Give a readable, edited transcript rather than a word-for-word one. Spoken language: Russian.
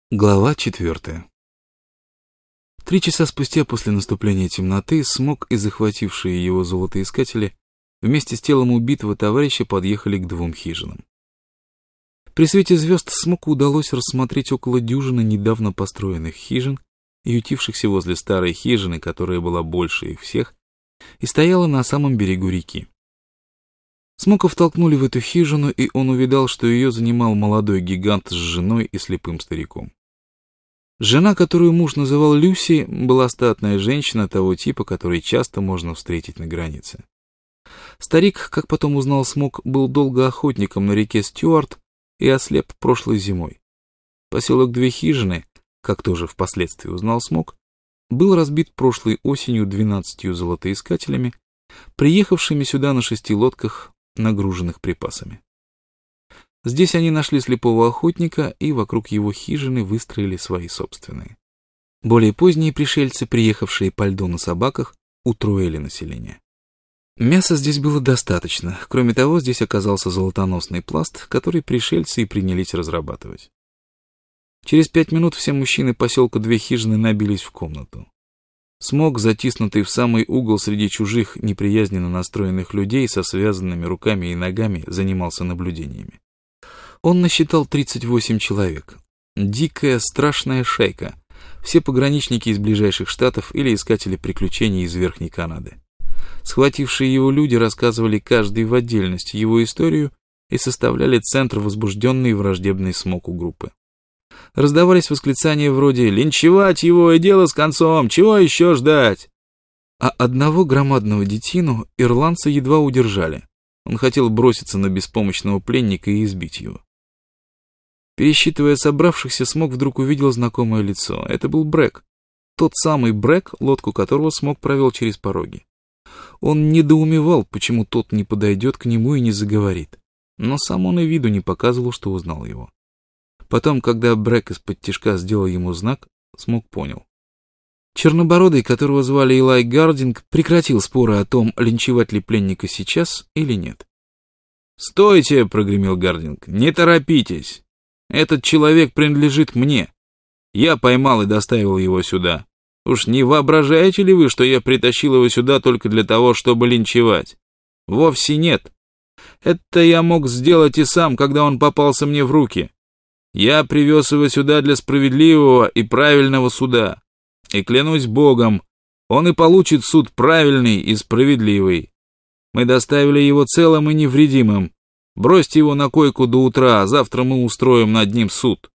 Глава 4. 3 часа спустя после наступления темноты Смок и захватившие его золотоискатели вместе с телом убитого товарища подъехали к 2 хижинам. При свете звезд Смоку удалось рассмотреть около дюжины недавно построенных хижин, ютившихся возле старой хижины, которая была больше их всех, и стояла на самом берегу реки. Смока втолкнули в эту хижину, и он увидал, что ее занимал молодой гигант с женой и слепым стариком. Жена, которую муж называл Люси, была статная женщина того типа, который часто можно встретить на границе. Старик, как потом узнал Смок, был долго охотником на реке Стюарт и ослеп прошлой зимой. Поселок 2 хижины, как тоже впоследствии узнал Смок, был разбит прошлой осенью 12 золотоискателями, приехавшими сюда на 6 лодках, нагруженных припасами. Здесь они нашли слепого охотника и вокруг его хижины выстроили свои собственные. Более поздние пришельцы, приехавшие по льду на собаках, утроили население. Мяса здесь было достаточно. Кроме того, здесь оказался золотоносный пласт, который пришельцы и принялись разрабатывать. Через 5 минут все мужчины поселка 2 хижины набились в комнату. Смок, затиснутый в самый угол среди чужих, неприязненно настроенных людей со связанными руками и ногами, занимался наблюдениями. Он насчитал 38 человек. Дикая, страшная шайка. Все пограничники из ближайших штатов или искатели приключений из Верхней Канады. Схватившие его люди рассказывали каждый в отдельности его историю и составляли центр возбужденной и враждебной Смоку группы. Раздавались восклицания вроде «Линчевать его и дело с концом! Чего еще ждать?» А одного громадного детину ирландцы едва удержали. Он хотел броситься на беспомощного пленника и избить его. Пересчитывая собравшихся, Смок вдруг увидел знакомое лицо. Это был Брэк. Тот самый Брэк, лодку которого Смок провел через пороги. Он недоумевал, почему тот не подойдет к нему и не заговорит. Но сам он и виду не показывал, что узнал его. Потом, когда Брэк из-под тишка сделал ему знак, Смок понял. Чернобородый, которого звали Илай Гардинг, прекратил споры о том, линчевать ли пленника сейчас или нет. «Стойте!» — прогремел Гардинг. «Не торопитесь! Этот человек принадлежит мне. Я поймал и доставил его сюда. Уж не воображаете ли вы, что я притащил его сюда только для того, чтобы линчевать? Вовсе нет. Это я мог сделать и сам, когда он попался мне в руки. Я привез его сюда для справедливого и правильного суда. И клянусь Богом, он и получит суд правильный и справедливый. Мы доставили его целым и невредимым. Бросьте его на койку до утра, а завтра мы устроим над ним суд».